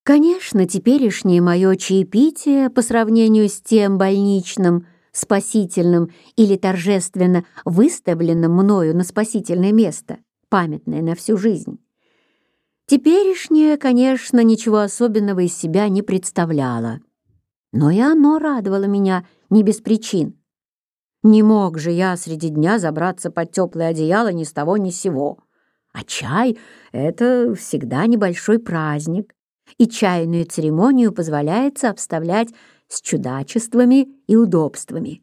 Конечно, теперешнее мое чаепитие по сравнению с тем больничным, спасительным или торжественно выставленным мною на спасительное место, памятное на всю жизнь. Теперешнее, конечно, ничего особенного из себя не представляло, но и оно радовало меня не без причин. Не мог же я среди дня забраться под теплое одеяло ни с того ни с сего. А чай — это всегда небольшой праздник, и чайную церемонию позволяется обставлять с чудачествами и удобствами.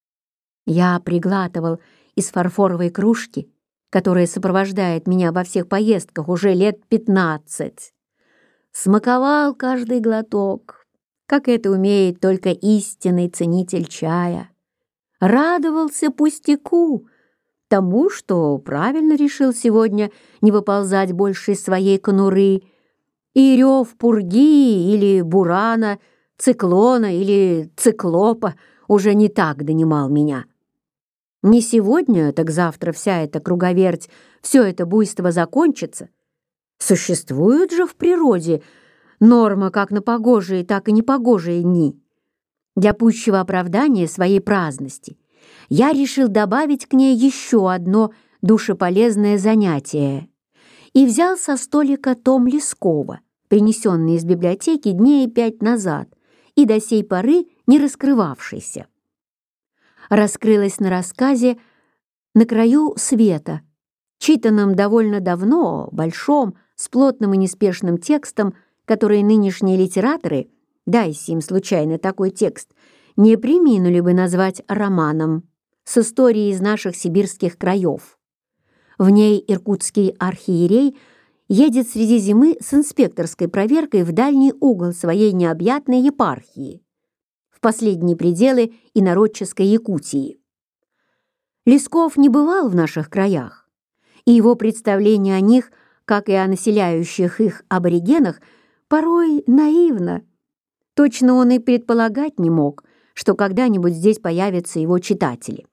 Я приглатывал из фарфоровой кружки, которая сопровождает меня во всех поездках уже лет 15. Смаковал каждый глоток, как это умеет только истинный ценитель чая. Радовался пустяку, тому, что правильно решил сегодня не выползать больше из своей конуры, и рев пурги или бурана, циклона или циклопа уже не так донимал меня. Не сегодня, так завтра вся эта круговерть, все это буйство закончится. Существует же в природе норма как на погожие, так и непогожие дни. Для пущего оправдания своей праздности я решил добавить к ней еще одно душеполезное занятие и взял со столика том Лескова, принесенный из библиотеки дней 5 назад и до сей поры не раскрывавшийся. Раскрылась на рассказе «На краю света», читанном довольно давно, большом, с плотным и неспешным текстом, который нынешние литераторы, дай-си им случайно такой текст, не преминули бы назвать романом, с историей из наших сибирских краев. В ней иркутский архиерей едет среди зимы с инспекторской проверкой в дальний угол своей необъятной епархии, в последние пределы инородческой Якутии. Лесков не бывал в наших краях, и его представление о них, как и о населяющих их аборигенах, порой наивно. Точно он и предполагать не мог, что когда-нибудь здесь появятся его читатели.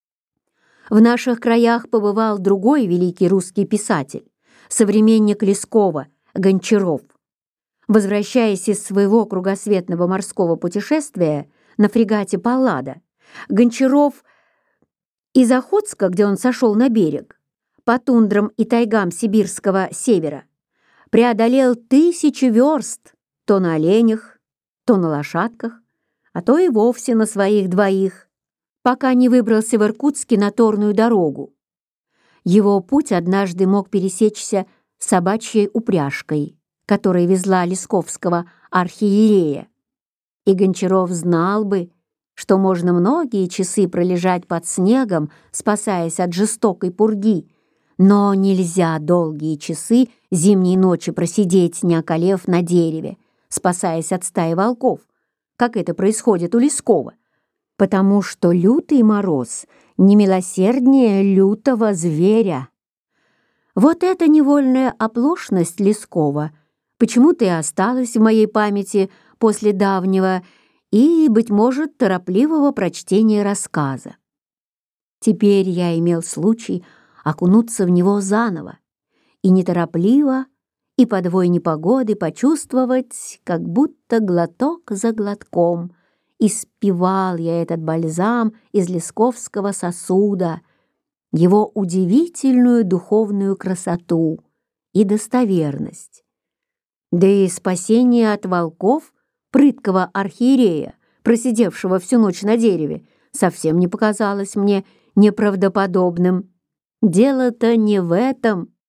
В наших краях побывал другой великий русский писатель, современник Лескова, Гончаров. Возвращаясь из своего кругосветного морского путешествия на фрегате «Паллада», Гончаров из Охотска, где он сошел на берег, по тундрам и тайгам сибирского севера, преодолел 1000 верст то на оленях, то на лошадках, а то и вовсе на своих двоих, пока не выбрался в Иркутске на торную дорогу. Его путь однажды мог пересечься собачьей упряжкой, которая везла Лесковского архиерея. И Гончаров знал бы, что можно многие часы пролежать под снегом, спасаясь от жестокой пурги, но нельзя долгие часы зимней ночи просидеть, не околев на дереве, спасаясь от стаи волков, как это происходит у Лескова, потому что лютый мороз не милосерднее лютого зверя. Вот эта невольная оплошность Лескова почему-то и осталась в моей памяти после давнего и, быть может, торопливого прочтения рассказа. Теперь я имел случай окунуться в него заново и неторопливо, и под вой непогоды почувствовать, как будто глоток за глотком, испевал я этот бальзам из лесковского сосуда, его удивительную духовную красоту и достоверность. Да и спасение от волков прыткого архиерея, просидевшего всю ночь на дереве, совсем не показалось мне неправдоподобным. Дело-то не в этом.